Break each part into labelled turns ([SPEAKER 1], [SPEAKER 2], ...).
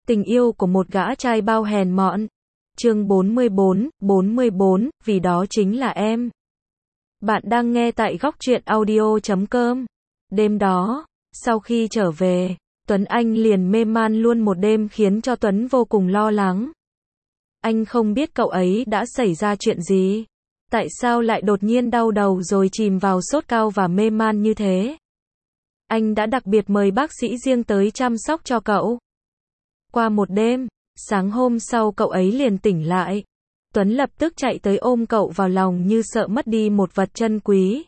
[SPEAKER 1] Tình yêu của một gã trai bao hèn mọn. Chương 44, vì đó chính là em. Bạn đang nghe tại góc truyện audio.com. Đêm đó, sau khi trở về, Tuấn Anh liền mê man luôn một đêm khiến cho Tuấn vô cùng lo lắng. Anh không biết cậu ấy đã xảy ra chuyện gì. Tại sao lại đột nhiên đau đầu rồi chìm vào sốt cao và mê man như thế? Anh đã đặc biệt mời bác sĩ riêng tới chăm sóc cho cậu. Qua một đêm, sáng hôm sau cậu ấy liền tỉnh lại. Tuấn lập tức chạy tới ôm cậu vào lòng như sợ mất đi một vật chân quý.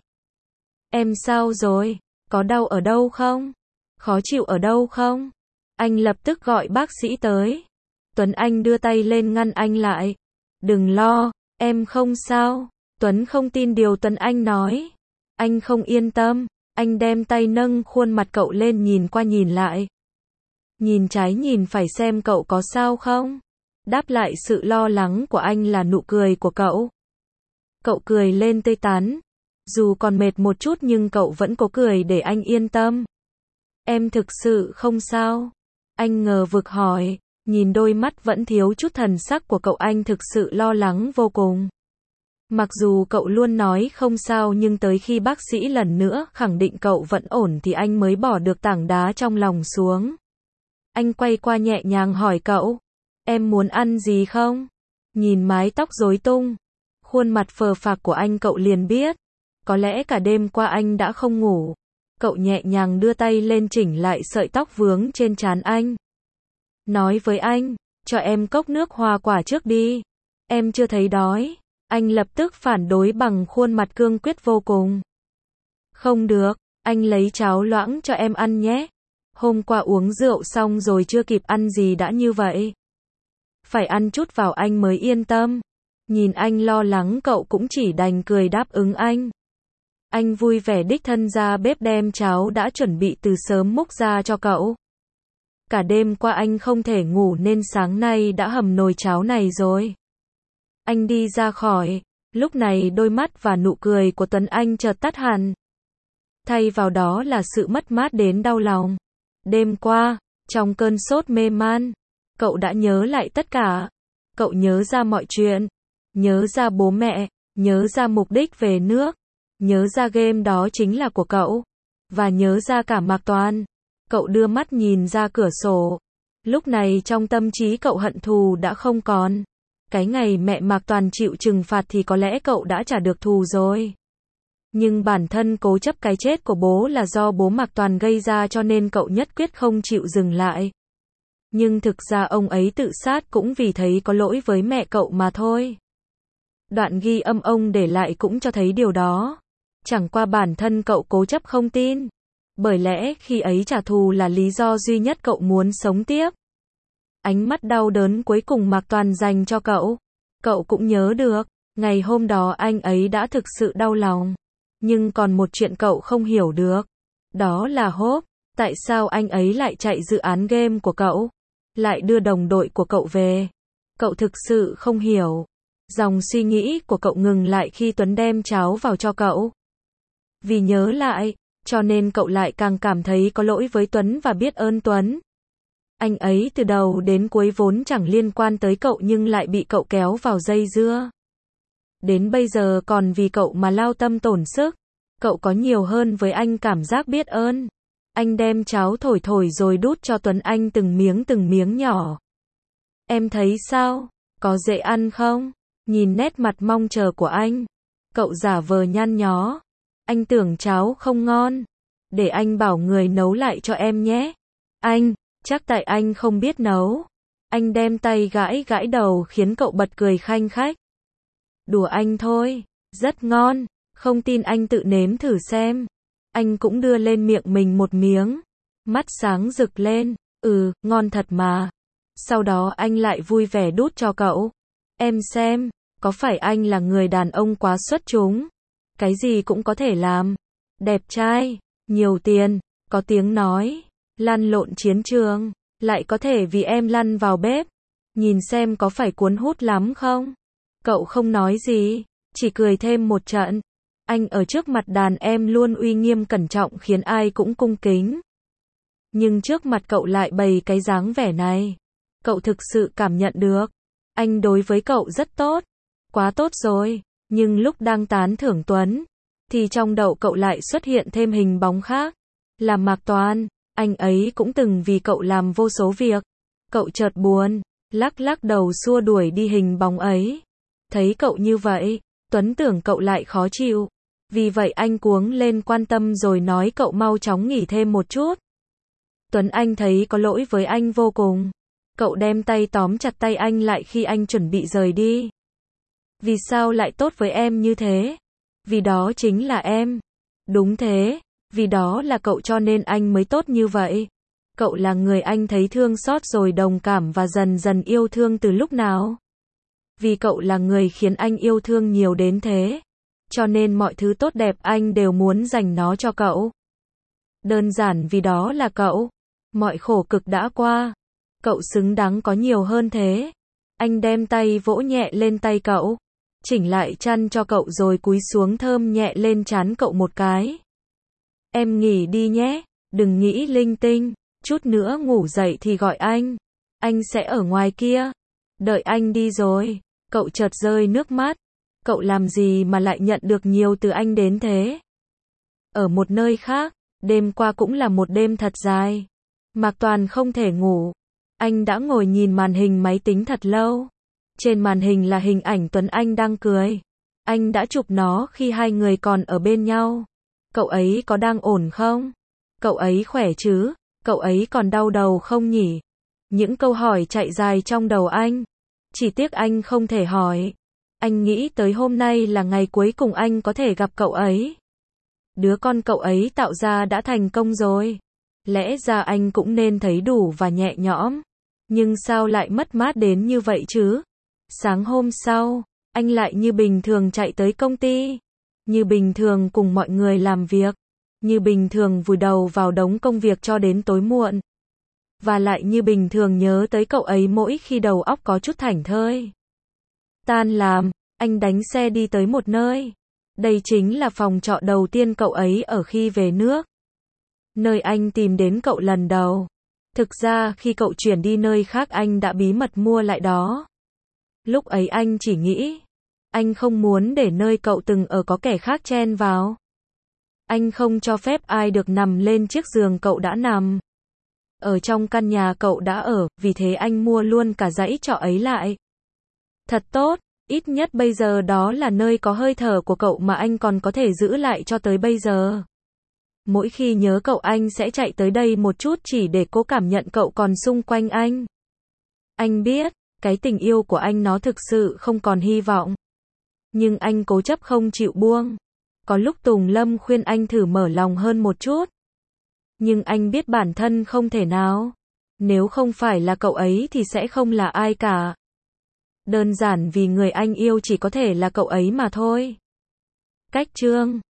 [SPEAKER 1] Em sao rồi? Có đau ở đâu không? Khó chịu ở đâu không? Anh lập tức gọi bác sĩ tới. Tuấn Anh đưa tay lên ngăn anh lại. Đừng lo, em không sao. Tuấn không tin điều Tuấn Anh nói. Anh không yên tâm. Anh đem tay nâng khuôn mặt cậu lên nhìn qua nhìn lại. Nhìn trái nhìn phải xem cậu có sao không. Đáp lại sự lo lắng của anh là nụ cười của cậu. Cậu cười lên tươi tắn. Dù còn mệt một chút nhưng cậu vẫn cố cười để anh yên tâm. Em thực sự không sao? Anh ngờ vực hỏi. Nhìn đôi mắt vẫn thiếu chút thần sắc của cậu, anh thực sự lo lắng vô cùng. Mặc dù cậu luôn nói không sao nhưng tới khi bác sĩ lần nữa khẳng định cậu vẫn ổn thì anh mới bỏ được tảng đá trong lòng xuống. Anh quay qua nhẹ nhàng hỏi cậu. Em muốn ăn gì không? Nhìn mái tóc rối tung, khuôn mặt phờ phạc của anh cậu liền biết. Có lẽ cả đêm qua anh đã không ngủ. Cậu nhẹ nhàng đưa tay lên chỉnh lại sợi tóc vướng trên trán anh. Nói với anh, cho em cốc nước hoa quả trước đi. Em chưa thấy đói. Anh lập tức phản đối bằng khuôn mặt cương quyết vô cùng. Không được, anh lấy cháo loãng cho em ăn nhé. Hôm qua uống rượu xong rồi chưa kịp ăn gì đã như vậy. Phải ăn chút vào anh mới yên tâm. Nhìn anh lo lắng cậu cũng chỉ đành cười đáp ứng anh. Anh vui vẻ đích thân ra bếp đem cháo đã chuẩn bị từ sớm múc ra cho cậu. Cả đêm qua anh không thể ngủ nên sáng nay đã hầm nồi cháo này rồi. Anh đi ra khỏi, lúc này đôi mắt và nụ cười của Tuấn Anh chợt tắt hẳn. Thay vào đó là sự mất mát đến đau lòng. Đêm qua, trong cơn sốt mê man, cậu đã nhớ lại tất cả. Cậu nhớ ra mọi chuyện, nhớ ra bố mẹ, nhớ ra mục đích về nước, nhớ ra game đó chính là của cậu, và nhớ ra cả Mạc Toàn. Cậu đưa mắt nhìn ra cửa sổ. Lúc này trong tâm trí cậu hận thù đã không còn. Cái ngày mẹ Mạc Toàn chịu trừng phạt thì có lẽ cậu đã trả được thù rồi. Nhưng bản thân cố chấp cái chết của bố là do bố Mạc Toàn gây ra cho nên cậu nhất quyết không chịu dừng lại. Nhưng thực ra ông ấy tự sát cũng vì thấy có lỗi với mẹ cậu mà thôi. Đoạn ghi âm ông để lại cũng cho thấy điều đó. Chẳng qua bản thân cậu cố chấp không tin. Bởi lẽ khi ấy trả thù là lý do duy nhất cậu muốn sống tiếp. Ánh mắt đau đớn cuối cùng Mạc Toàn dành cho cậu. Cậu cũng nhớ được, ngày hôm đó anh ấy đã thực sự đau lòng. Nhưng còn một chuyện cậu không hiểu được. Đó là Hope. Tại sao anh ấy lại chạy dự án game của cậu? Lại đưa đồng đội của cậu về? Cậu thực sự không hiểu. Dòng suy nghĩ của cậu ngừng lại khi Tuấn đem cháo vào cho cậu. Vì nhớ lại, cho nên cậu lại càng cảm thấy có lỗi với Tuấn và biết ơn Tuấn. Anh ấy từ đầu đến cuối vốn chẳng liên quan tới cậu nhưng lại bị cậu kéo vào dây dưa. Đến bây giờ còn vì cậu mà lao tâm tổn sức. Cậu có nhiều hơn với anh cảm giác biết ơn. Anh đem cháo thổi thổi rồi đút cho Tuấn Anh từng miếng nhỏ. Em thấy sao? Có dễ ăn không? Nhìn nét mặt mong chờ của anh. Cậu giả vờ nhăn nhó. Anh tưởng cháo không ngon. Để anh bảo người nấu lại cho em nhé. Anh, chắc tại anh không biết nấu. Anh đem tay gãi gãi đầu khiến cậu bật cười khanh khách. Đùa anh thôi, rất ngon, không tin anh tự nếm thử xem. Anh cũng đưa lên miệng mình một miếng. Mắt sáng rực lên, ngon thật mà. Sau đó anh lại vui vẻ đút cho cậu. Em xem, có phải anh là người đàn ông quá xuất chúng? Cái gì cũng có thể làm. Đẹp trai, nhiều tiền, có tiếng nói, lăn lộn chiến trường, lại có thể vì em lăn vào bếp. Nhìn xem có phải cuốn hút lắm không? Cậu không nói gì, chỉ cười thêm một trận. Anh ở trước mặt đàn em luôn uy nghiêm cẩn trọng khiến ai cũng cung kính. Nhưng trước mặt cậu lại bày cái dáng vẻ này. Cậu thực sự cảm nhận được. Anh đối với cậu rất tốt. Quá tốt rồi. Nhưng lúc đang tán thưởng Tuấn, thì trong đầu cậu lại xuất hiện thêm hình bóng khác. Là Mạc Toàn. Anh ấy cũng từng vì cậu làm vô số việc. Cậu chợt buồn, lắc lắc đầu xua đuổi đi hình bóng ấy. Thấy cậu như vậy, Tuấn tưởng cậu lại khó chịu. Vì vậy anh cuống lên quan tâm rồi nói cậu mau chóng nghỉ thêm một chút. Tuấn Anh thấy có lỗi với anh vô cùng. Cậu đem tay tóm chặt tay anh lại khi anh chuẩn bị rời đi. Vì sao lại tốt với em như thế? Vì đó chính là em. Đúng thế, vì đó là cậu cho nên anh mới tốt như vậy. Cậu là người anh thấy thương xót rồi đồng cảm và dần dần yêu thương từ lúc nào? Vì cậu là người khiến anh yêu thương nhiều đến thế. Cho nên mọi thứ tốt đẹp anh đều muốn dành nó cho cậu. Đơn giản vì đó là cậu. Mọi khổ cực đã qua. Cậu xứng đáng có nhiều hơn thế. Anh đem tay vỗ nhẹ lên tay cậu. Chỉnh lại chăn cho cậu rồi cúi xuống thơm nhẹ lên trán cậu một cái. Em nghỉ đi nhé. Đừng nghĩ linh tinh. Chút nữa ngủ dậy thì gọi anh. Anh sẽ ở ngoài kia. Đợi anh đi rồi. Cậu chợt rơi nước mắt. Cậu làm gì mà lại nhận được nhiều từ anh đến thế? Ở một nơi khác, đêm qua cũng là một đêm thật dài. Mạc Toàn không thể ngủ. Anh đã ngồi nhìn màn hình máy tính thật lâu. Trên màn hình là hình ảnh Tuấn Anh đang cười. Anh đã chụp nó khi hai người còn ở bên nhau. Cậu ấy có đang ổn không? Cậu ấy khỏe chứ? Cậu ấy còn đau đầu không nhỉ? Những câu hỏi chạy dài trong đầu anh. Chỉ tiếc anh không thể hỏi. Anh nghĩ tới hôm nay là ngày cuối cùng anh có thể gặp cậu ấy. Đứa con cậu ấy tạo ra đã thành công rồi. Lẽ ra anh cũng nên thấy đủ và nhẹ nhõm. Nhưng sao lại mất mát đến như vậy chứ? Sáng hôm sau, anh lại như bình thường chạy tới công ty. Như bình thường cùng mọi người làm việc. Như bình thường vùi đầu vào đống công việc cho đến tối muộn. Và lại như bình thường nhớ tới cậu ấy mỗi khi đầu óc có chút thảnh thơi. Tan làm, anh đánh xe đi tới một nơi. Đây chính là phòng trọ đầu tiên cậu ấy ở khi về nước. Nơi anh tìm đến cậu lần đầu. Thực ra khi cậu chuyển đi nơi khác anh đã bí mật mua lại đó. Lúc ấy anh chỉ nghĩ, anh không muốn để nơi cậu từng ở có kẻ khác chen vào. Anh không cho phép ai được nằm lên chiếc giường cậu đã nằm. Ở trong căn nhà cậu đã ở, vì thế anh mua luôn cả dãy trọ ấy lại. Thật tốt, ít nhất bây giờ đó là nơi có hơi thở của cậu mà anh còn có thể giữ lại cho tới bây giờ. Mỗi khi nhớ cậu anh sẽ chạy tới đây một chút chỉ để cố cảm nhận cậu còn xung quanh anh. Anh biết, cái tình yêu của anh nó thực sự không còn hy vọng. Nhưng anh cố chấp không chịu buông. Có lúc Tùng Lâm khuyên anh thử mở lòng hơn một chút. Nhưng anh biết bản thân không thể nào. Nếu không phải là cậu ấy thì sẽ không là ai cả. Đơn giản vì người anh yêu chỉ có thể là cậu ấy mà thôi. Cách chương